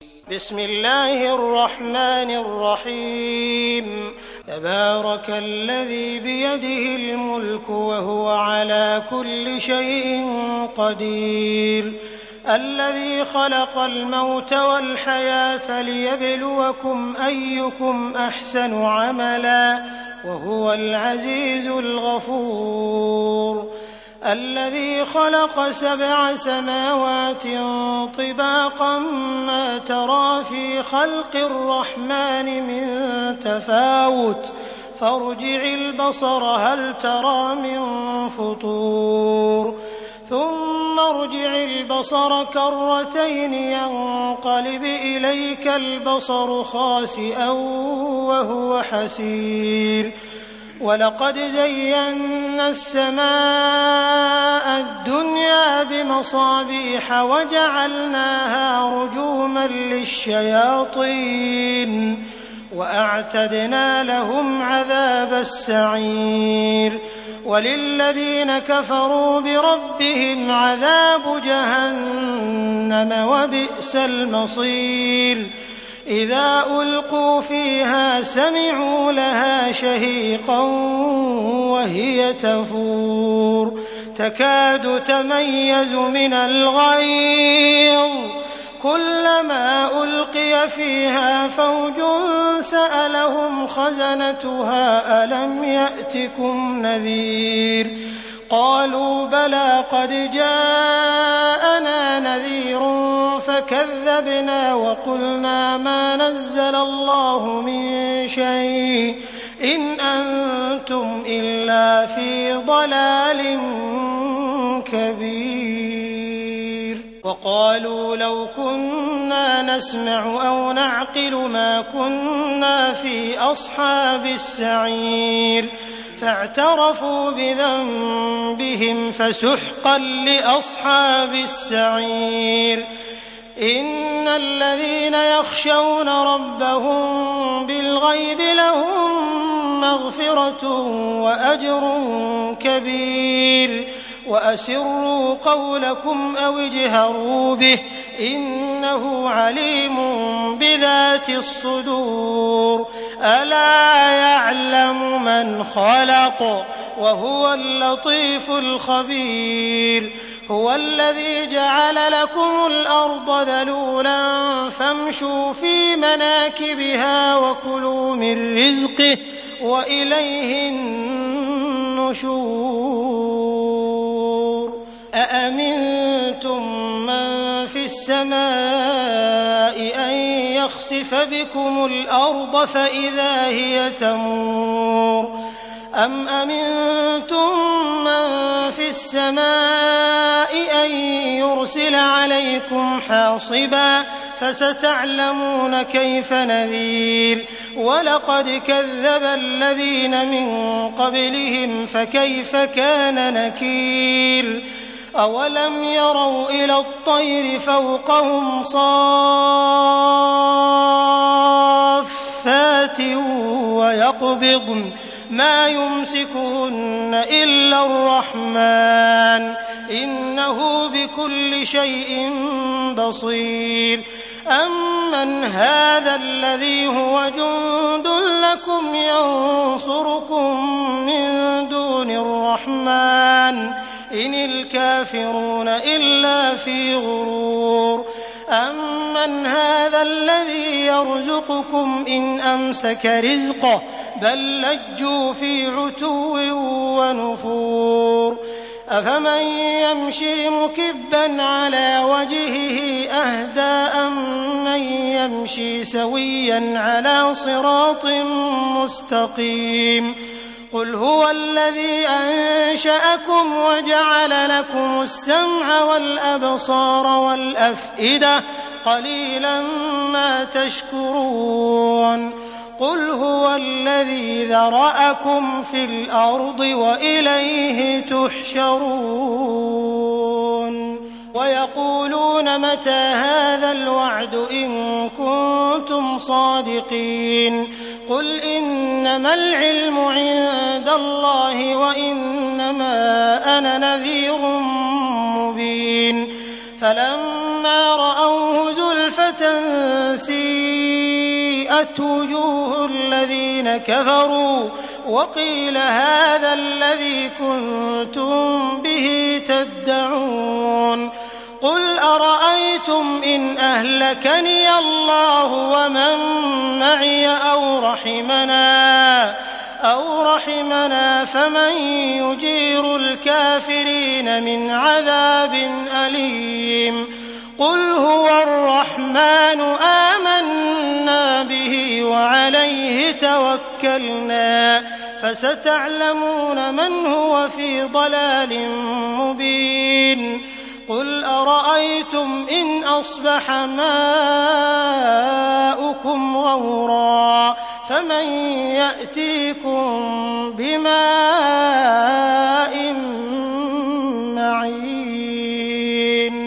بسم الله الرحمن الرحيم تبارك الذي بيده الملك وهو على كل شيء قدير الذي خلق الموت والحياة ليبلوكم أيكم أحسن عملا وهو العزيز الغفور الذي خلق 7 سماوات طباقا ما ترى في خلق الرحمن من تفاوت فارجع البصر هل ترى من فطور ثم ارجع البصر كرتين ينقلب إليك البصر خاسئا وهو حسير ولقد زينا السماء الدنيا بمصابيح وجعلناها رجوما للشياطين وأعتدنا لهم عذاب السعير وللذين كفروا بربهم عذاب جهنم وبئس المصير إذا ألقوا فيها سمعوا لها شهيقا وهي تفور تكاد تميز من الغيظ كلما ألقي فيها فوج سألهم خزنتها ألم يأتكم نذير قالوا بلى قد جاءنا نذير فكذبنا وقلنا ما نزل الله من شيء إن أنتم إلا في ضلال كبير وقالوا لو كنا نسمع أو نعقل ما كنا في أصحاب السعير فاعترفوا بذنبهم فسحقا لأصحاب السعير إن الذين يخشون ربهم بالغيب لهم مغفرة وأجر كبير وأسروا قولكم أو اجهروا به إنه عليم بذات الصدور ألا يعلم من خلق وهو اللطيف الخبير هو الذي جعل لكم الأرض ذلولا فامشوا في مناكبها وكلوا من رزقه وإليه النشور أأمنتم من في السماء أن يخسف بكم الأرض فإذا هي تمور أم أمنتم من في السماء أن يرسل عليكم حاصبا فستعلمون كيف نذير ولقد كذب الذين من قبلهم فكيف كان نكير أولم يروا إلى الطير فوقهم صافات ويقبضن ما يمسكهن إلا الرحمن إنه بكل شيء بصير أمن هذا الذي هو جند لكم ينصركم من دون الرحمن إن الكافرون إلا في غرور أمن هذا الذي يرزقكم إن أمسك رزقه بل لجوا في عتو ونفور أفمن يمشي مكبا على وجهه أهدى أمن يمشي سويا على صراط مستقيم قل هو الذي أنشأكم وجعل لكم السمع والأبصار والأفئدة قليلا ما تشكرون قل هو الذي ذرأكم في الأرض وإليه تحشرون ويقولون متى هذا الوعد إن كنتم صادقين قل إنما العلم عند الله وإنما أنا نذير مبين فلما رأوه زلفة سيئت وجوه الذين كفروا وقيل هذا الذي كنتم به تدعون قل أرأيتم إن أهلكني الله ومن معي أو رحمنا فمن يجير الكافرين من عذاب أليم قل هو الرحمن آمنا به وعليه توكلنا فستعلمون من هو في ضلال مبين قل أرأيتم إن أصبح ماؤكم غورا فمن يأتيكم بماء